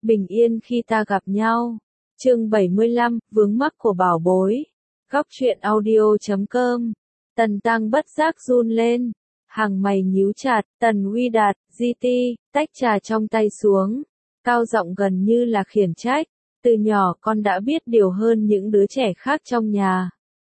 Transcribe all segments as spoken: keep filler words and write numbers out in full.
bình yên khi ta gặp nhau. Chương bảy mươi lăm, vướng mắc của bảo bối. Góc truyện audio chấm com. Tần Tăng bất giác run lên, hàng mày nhíu chặt. Tần Uy Đạt, giê tê, tách trà trong tay xuống, cao giọng gần như là khiển trách. Từ nhỏ con đã biết điều hơn những đứa trẻ khác trong nhà.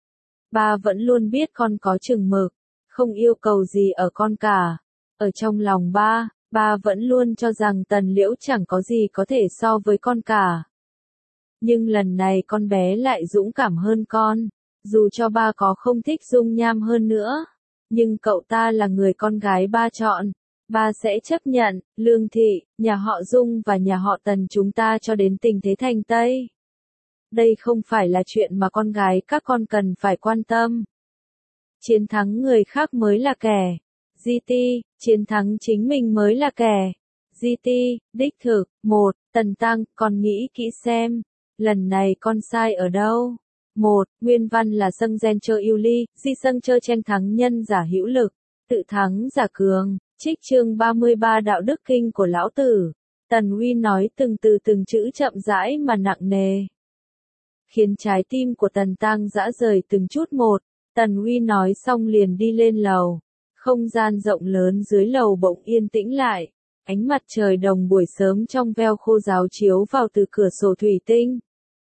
Ba vẫn luôn biết con có chừng mực, không yêu cầu gì ở con cả. Ở trong lòng ba, ba vẫn luôn cho rằng Tần Liễu chẳng có gì có thể so với con cả. Nhưng lần này con bé lại dũng cảm hơn con, dù cho ba có không thích Dung Nham hơn nữa. Nhưng cậu ta là người con gái ba chọn, ba sẽ chấp nhận. Lương Thị, nhà họ Dung và nhà họ Tần chúng ta cho đến tình thế thành Tây. Đây không phải là chuyện mà con gái các con cần phải quan tâm. Chiến thắng người khác mới là kẻ. giê tê, chiến thắng chính mình mới là kẻ. giê tê, đích thực. Một, Tần Tăng, con nghĩ kỹ xem, lần này con sai ở đâu? Một, nguyên văn là Sâng Gen Chơ Yêu Ly, Di Sâng Chơ Chen thắng nhân giả hữu lực, tự thắng giả cường. Trích chương ba mươi ba Đạo Đức Kinh của Lão Tử. Tần Uy nói từng từ từng chữ chậm rãi mà nặng nề, khiến trái tim của Tần Tăng giã rời từng chút một. Tần Uy nói xong liền đi lên lầu. Không gian rộng lớn dưới lầu bỗng yên tĩnh lại. Ánh mặt trời đồng buổi sớm trong veo khô ráo chiếu vào từ cửa sổ thủy tinh.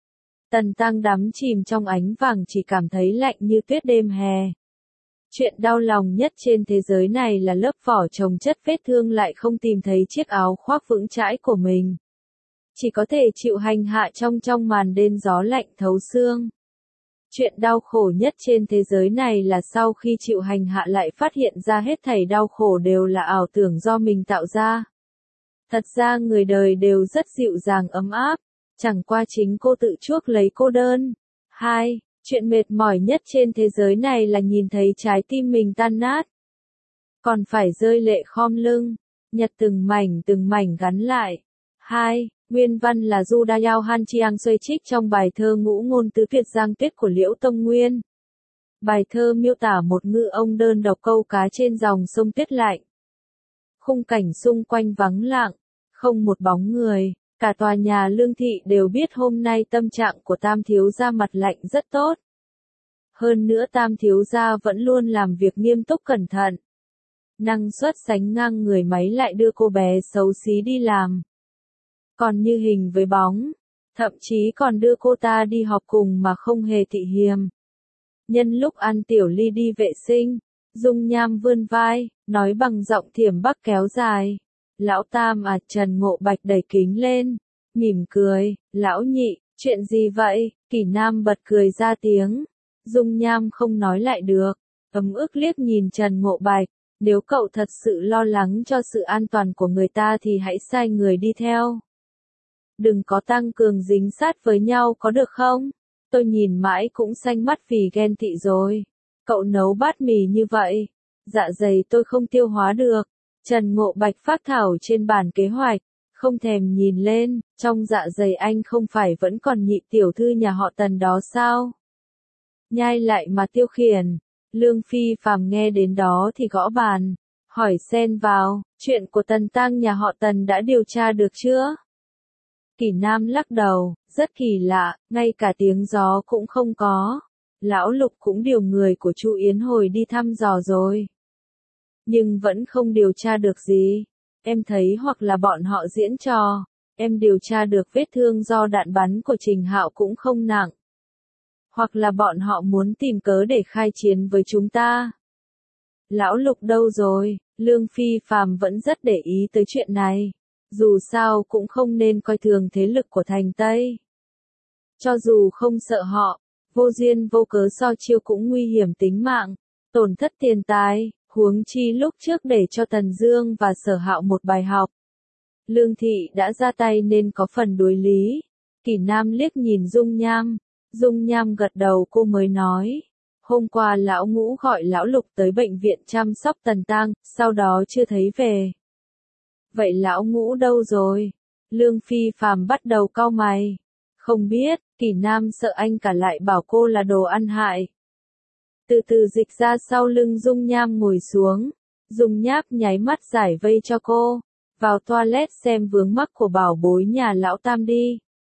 Tần Tăng đắm chìm trong ánh vàng chỉ cảm thấy lạnh như tuyết đêm hè. Chuyện đau lòng nhất trên thế giới này là lớp vỏ chồng chất vết thương lại không tìm thấy chiếc áo khoác vững chãi của mình. Chỉ có thể chịu hành hạ trong trong màn đêm gió lạnh thấu xương. Chuyện đau khổ nhất trên thế giới này là sau khi chịu hành hạ lại phát hiện ra hết thảy đau khổ đều là ảo tưởng do mình tạo ra. Thật ra người đời đều rất dịu dàng ấm áp, chẳng qua chính cô tự chuốc lấy cô đơn. Hai, chuyện mệt mỏi nhất trên thế giới này là nhìn thấy trái tim mình tan nát. Còn phải rơi lệ khom lưng, nhặt từng mảnh từng mảnh gắn lại. Hai, nguyên văn là Du Đa Yao Han Chiang Xuê trích trong bài thơ Ngũ Ngôn Tứ Tuyệt Giang Tuyết của Liễu Tông Nguyên. Bài thơ miêu tả một ngư ông đơn độc câu cá trên dòng sông tuyết lạnh. Khung cảnh xung quanh vắng lặng, không một bóng người. Cả tòa nhà Lương Thị đều biết hôm nay tâm trạng của Tam thiếu gia mặt lạnh rất tốt. Hơn nữa Tam thiếu gia vẫn luôn làm việc nghiêm túc cẩn thận. Năng suất sánh ngang người máy lại đưa cô bé xấu xí đi làm. Còn như hình với bóng, thậm chí còn đưa cô ta đi họp cùng mà không hề thị hiềm. Nhân lúc ăn Tiểu Ly đi vệ sinh, Dung Nham vươn vai, nói bằng giọng thiểm bắc kéo dài. Lão Tam à, Trần Ngộ Bạch đẩy kính lên, mỉm cười. Lão Nhị, chuyện gì vậy? Kỷ Nam bật cười ra tiếng. Dung Nham không nói lại được, ấm ức liếc nhìn Trần Ngộ Bạch. Nếu cậu thật sự lo lắng cho sự an toàn của người ta thì hãy sai người đi theo. Đừng có tăng cường dính sát với nhau có được không? Tôi nhìn mãi cũng xanh mắt vì ghen tị rồi. Cậu nấu bát mì như vậy, dạ dày tôi không tiêu hóa được. Trần Ngộ Bạch phác thảo trên bàn kế hoạch, không thèm nhìn lên, trong dạ dày anh không phải vẫn còn nhị tiểu thư nhà họ Tần đó sao? Nhai lại mà tiêu khiển. Lương Phi Phàm nghe đến đó thì gõ bàn, hỏi xen vào, chuyện của Tần Tăng nhà họ Tần đã điều tra được chưa? Kỷ Nam lắc đầu, rất kỳ lạ, ngay cả tiếng gió cũng không có. Lão Lục cũng điều người của Chu Yến Hồi đi thăm dò rồi. Nhưng vẫn không điều tra được gì. Em thấy hoặc là bọn họ diễn trò. Em điều tra được vết thương do đạn bắn của Trình Hạo cũng không nặng. Hoặc là bọn họ muốn tìm cớ để khai chiến với chúng ta. Lão Lục đâu rồi? Lương Phi Phàm vẫn rất để ý tới chuyện này. Dù sao cũng không nên coi thường thế lực của thành Tây. Cho dù không sợ họ, vô duyên vô cớ so chiêu cũng nguy hiểm tính mạng, tổn thất tiền tài, huống chi lúc trước để cho Tần Dương và Sở Hạo một bài học. Lương Thị đã ra tay nên có phần đối lý. Kỷ Nam liếc nhìn Dung Nham, Dung Nham gật đầu cô mới nói. Hôm qua lão Ngũ gọi lão Lục tới bệnh viện chăm sóc Tần Tăng, sau đó chưa thấy về. Vậy lão Ngũ đâu rồi? Lương Phi Phàm bắt đầu cau mày. Không biết, Kỷ Nam sợ anh cả lại bảo cô là đồ ăn hại. Từ từ dịch ra sau lưng Dung Nham ngồi xuống. Dung Nháp nháy mắt giải vây cho cô. vào toilet xem vướng mắc của bảo bối nhà lão Tam đi.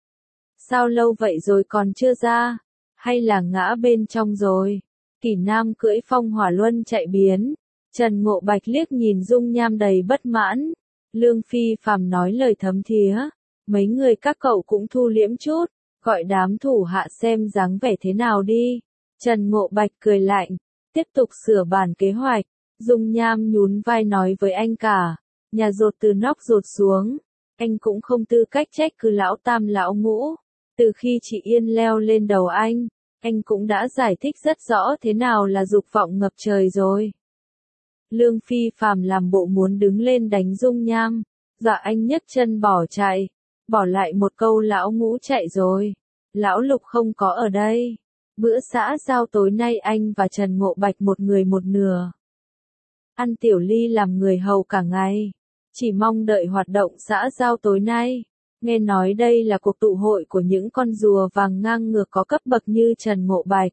Sao lâu vậy rồi còn chưa ra? Hay là ngã bên trong rồi? Kỷ Nam cưỡi phong hỏa luân chạy biến. Trần Ngộ Bạch liếc nhìn dung nham đầy bất mãn. Lương Phi Phàm nói lời thấm thía. Mấy người các cậu cũng thu liễm chút, gọi đám thủ hạ xem dáng vẻ thế nào đi. Trần Ngộ Bạch cười lạnh, tiếp tục sửa bản kế hoạch. Dung nham nhún vai nói với anh cả, nhà dột từ nóc dột xuống. Anh cũng không tư cách trách cứ lão Tam lão Ngũ. Từ khi chị Yên leo lên đầu anh, anh cũng đã giải thích rất rõ thế nào là dục vọng ngập trời rồi. Lương Phi Phàm làm bộ muốn đứng lên đánh Dung nham, dọa anh nhấc chân bỏ chạy, bỏ lại một câu lão Ngũ chạy rồi. Lão Lục không có ở đây. Bữa xã giao tối nay anh và Trần Ngộ Bạch một người một nửa. Ăn tiểu ly làm người hầu cả ngày. Chỉ mong đợi hoạt động xã giao tối nay. Nghe nói đây là cuộc tụ hội của những con rùa vàng ngang ngược có cấp bậc như Trần Ngộ Bạch.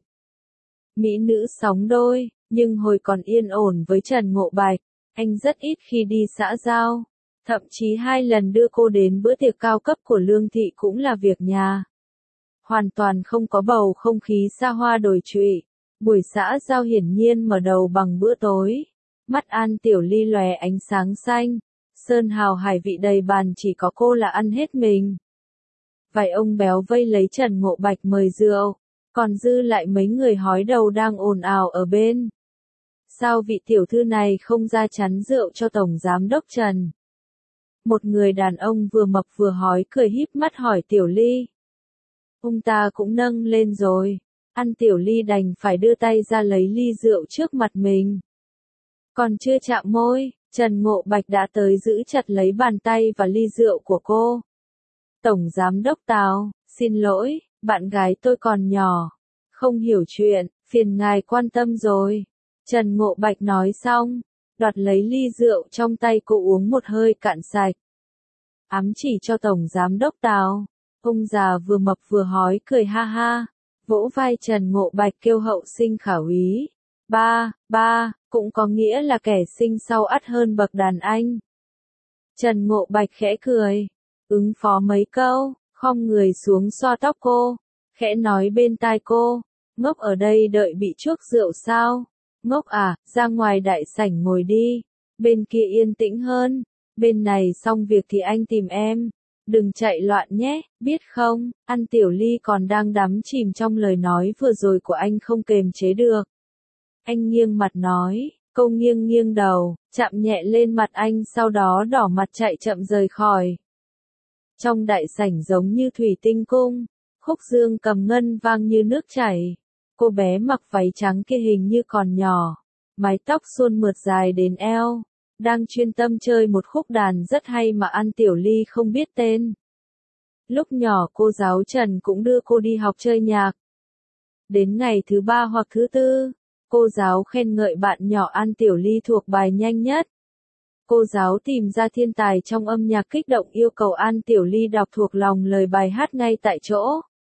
Mỹ nữ sóng đôi, nhưng hồi còn yên ổn với Trần Ngộ Bạch, anh rất ít khi đi xã giao. Thậm chí hai lần đưa cô đến bữa tiệc cao cấp của Lương Thị cũng là việc nhà. Hoàn toàn không có bầu không khí xa hoa đồi trụy. Buổi xã giao hiển nhiên mở đầu bằng bữa tối. Mắt An Tiểu Ly lòe ánh sáng xanh. Sơn hào hải vị đầy bàn chỉ có cô là ăn hết mình. Vài ông béo vây lấy Trần Ngộ Bạch mời rượu. Còn dư lại mấy người hói đầu đang ồn ào ở bên. Sao vị tiểu thư này không ra chắn rượu cho Tổng Giám Đốc Trần? Một người đàn ông vừa mập vừa hói cười híp mắt hỏi Tiểu Ly. Ông ta cũng nâng lên rồi. Ăn Tiểu Ly đành phải đưa tay ra lấy ly rượu trước mặt mình. Còn chưa chạm môi, Trần Ngộ Bạch đã tới giữ chặt lấy bàn tay và ly rượu của cô. Tổng Giám Đốc Tào, xin lỗi, bạn gái tôi còn nhỏ. Không hiểu chuyện, phiền ngài quan tâm rồi. Trần Ngộ Bạch nói xong, đoạt lấy ly rượu trong tay cô uống một hơi cạn sạch. Ám chỉ cho Tổng Giám Đốc Tào. Ông già vừa mập vừa hói cười ha ha, vỗ vai Trần Ngộ Bạch kêu hậu sinh khả úy. Ba, ba, cũng có nghĩa là kẻ sinh sau ắt hơn bậc đàn anh. Trần Ngộ Bạch khẽ cười, ứng phó mấy câu, khom người xuống xoa tóc cô, khẽ nói bên tai cô, ngốc ở đây đợi bị chuốc rượu sao? Ngốc à, ra ngoài đại sảnh ngồi đi, bên kia yên tĩnh hơn, bên này xong việc thì anh tìm em. Đừng chạy loạn nhé, biết không? Ăn Tiểu Ly còn đang đắm chìm trong lời nói vừa rồi của anh không kềm chế được. Anh nghiêng mặt nói, cô nghiêng nghiêng đầu, chạm nhẹ lên mặt anh sau đó đỏ mặt chạy chậm rời khỏi. Trong đại sảnh giống như thủy tinh cung, khúc dương cầm ngân vang như nước chảy. Cô bé mặc váy trắng kia hình như còn nhỏ, mái tóc suôn mượt dài đến eo. Đang chuyên tâm chơi một khúc đàn rất hay mà An Tiểu Ly không biết tên. Lúc nhỏ cô giáo Trần cũng đưa cô đi học chơi nhạc. Đến ngày thứ ba hoặc thứ tư, cô giáo khen ngợi bạn nhỏ An Tiểu Ly thuộc bài nhanh nhất. Cô giáo tìm ra thiên tài trong âm nhạc kích động yêu cầu An Tiểu Ly đọc thuộc lòng lời bài hát ngay tại chỗ.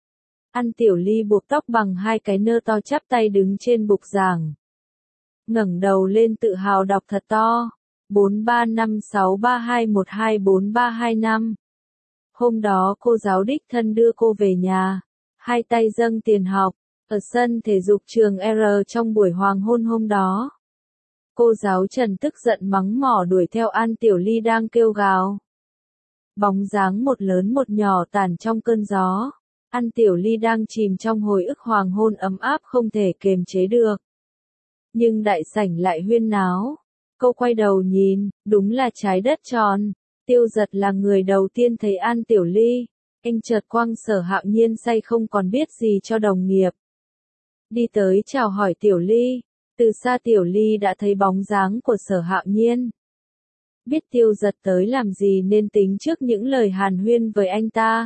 An Tiểu Ly buộc tóc bằng hai cái nơ to chắp tay đứng trên bục giảng. Ngẩng đầu lên tự hào đọc thật to. bốn ba năm sáu ba hai một hai bốn ba hai năm. Hôm đó cô giáo đích thân đưa cô về nhà, hai tay dâng tiền học, ở sân thể dục trường R trong buổi hoàng hôn hôm đó. Cô giáo Trần tức giận mắng mỏ đuổi theo An Tiểu Ly đang kêu gào. Bóng dáng một lớn một nhỏ tản trong cơn gió. An Tiểu Ly đang chìm trong hồi ức hoàng hôn ấm áp không thể kềm chế được. Nhưng đại sảnh lại huyên náo. Cô quay đầu nhìn, đúng là trái đất tròn. Tiêu Giật là người đầu tiên thấy An Tiểu Ly. Anh chợt quăng Sở Hạo Nhiên say không còn biết gì cho đồng nghiệp. Đi tới chào hỏi Tiểu Ly. Từ xa Tiểu Ly đã thấy bóng dáng của Sở Hạo Nhiên. Biết Tiêu Giật tới làm gì nên tính trước những lời hàn huyên với anh ta.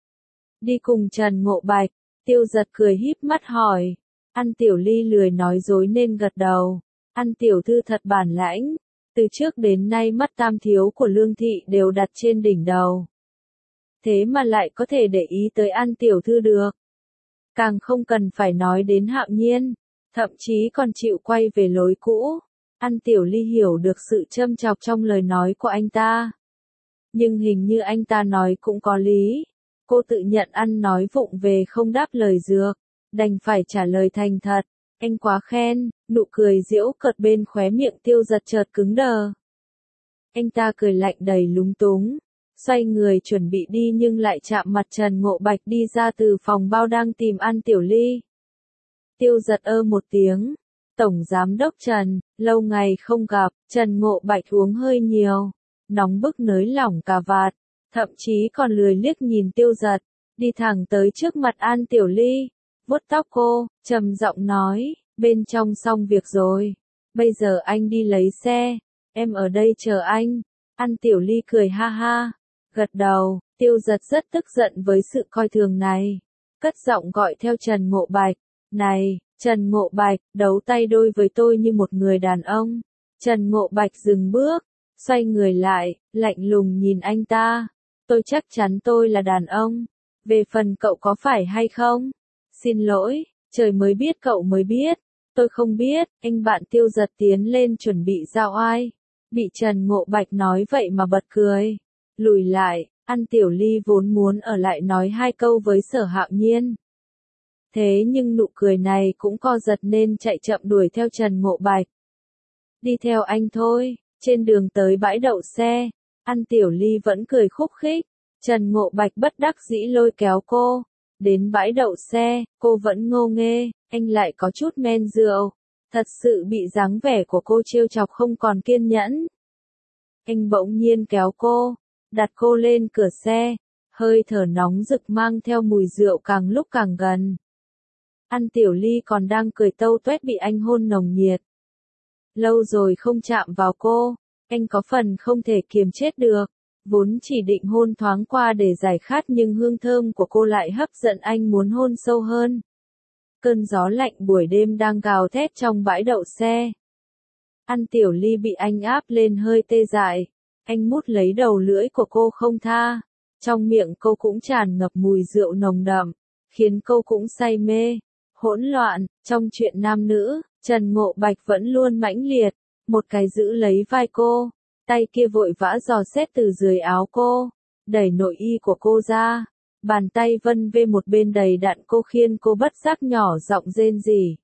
Đi cùng Trần Ngộ Bạch, Tiêu Giật cười híp mắt hỏi. An Tiểu Ly lười nói dối nên gật đầu. An tiểu thư thật bản lãnh, từ trước đến nay mắt tam thiếu của Lương Thị đều đặt trên đỉnh đầu. Thế mà lại có thể để ý tới An tiểu thư được. Càng không cần phải nói đến Hạo Nhiên, thậm chí còn chịu quay về lối cũ. An Tiểu Ly hiểu được sự châm chọc trong lời nói của anh ta. Nhưng hình như anh ta nói cũng có lý. Cô tự nhận ăn nói vụng về không đáp lời dược, đành phải trả lời thành thật. Anh quá khen, nụ cười giễu cợt bên khóe miệng Tiêu Giật chợt cứng đờ. Anh ta cười lạnh đầy lúng túng, xoay người chuẩn bị đi nhưng lại chạm mặt Trần Ngộ Bạch đi ra từ phòng bao đang tìm An Tiểu Ly. Tiêu Giật ơ một tiếng, Tổng Giám đốc Trần, lâu ngày không gặp, Trần Ngộ Bạch uống hơi nhiều, nóng bức nới lỏng cà vạt, thậm chí còn lười liếc nhìn Tiêu Giật, đi thẳng tới trước mặt An Tiểu Ly, vuốt tóc cô, trầm giọng nói, bên trong xong việc rồi, bây giờ anh đi lấy xe, em ở đây chờ anh. An Tiểu Ly cười ha ha, gật đầu. Tiêu Giật rất tức giận với sự coi thường này, cất giọng gọi theo Trần Ngộ Bạch, này, Trần Ngộ Bạch, đấu tay đôi với tôi như một người đàn ông. Trần Ngộ Bạch dừng bước, xoay người lại, lạnh lùng nhìn anh ta, tôi chắc chắn tôi là đàn ông, về phần cậu có phải hay không? Xin lỗi, trời mới biết cậu mới biết, tôi không biết. Anh bạn Tiêu Giật tiến lên chuẩn bị giao oai, bị Trần Ngộ Bạch nói vậy mà bật cười, lùi lại. An Tiểu Ly vốn muốn ở lại nói hai câu với Sở Hạo Nhiên. Thế nhưng nụ cười này cũng co giật nên chạy chậm đuổi theo Trần Ngộ Bạch. Đi theo anh thôi. Trên đường tới bãi đậu xe, An Tiểu Ly vẫn cười khúc khích. Trần Ngộ Bạch bất đắc dĩ lôi kéo cô. Đến bãi đậu xe, cô vẫn ngô nghê, anh lại có chút men rượu. Thật sự bị dáng vẻ của cô trêu chọc không còn kiên nhẫn. Anh bỗng nhiên kéo cô, đặt cô lên cửa xe, hơi thở nóng rực mang theo mùi rượu càng lúc càng gần. An Tiểu Ly còn đang cười tâu tuét bị anh hôn nồng nhiệt. Lâu rồi không chạm vào cô, anh có phần không thể kiềm chết được, vốn chỉ định hôn thoáng qua để giải khát nhưng hương thơm của cô lại hấp dẫn anh muốn hôn sâu hơn. Cơn gió lạnh buổi đêm đang gào thét trong bãi đậu xe. An Tiểu Ly bị anh áp lên hơi tê dại. Anh mút lấy đầu lưỡi của cô không tha, trong miệng cô cũng tràn ngập mùi rượu nồng đậm, khiến cô cũng say mê, hỗn loạn. Trong chuyện nam nữ, Trần Ngộ Bạch vẫn luôn mãnh liệt, một cái giữ lấy vai cô, tay kia vội vã dò xét từ dưới áo cô, đẩy nội y của cô ra, bàn tay vân về một bên đầy đặn cô khiến cô bất giác nhỏ giọng rên rỉ.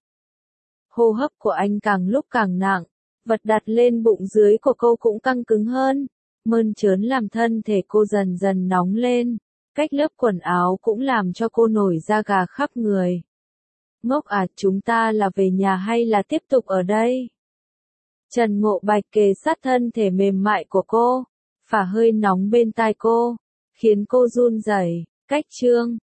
Hô hấp của anh càng lúc càng nặng. Vật đặt lên bụng dưới của cô cũng căng cứng hơn, mơn trớn làm thân thể cô dần dần nóng lên, cách lớp quần áo cũng làm cho cô nổi da gà khắp người. Ngốc à, chúng ta là về nhà hay là tiếp tục ở đây? Trần Ngộ Bạch kề sát thân thể mềm mại của cô, phả hơi nóng bên tai cô, khiến cô run rẩy. Cách chương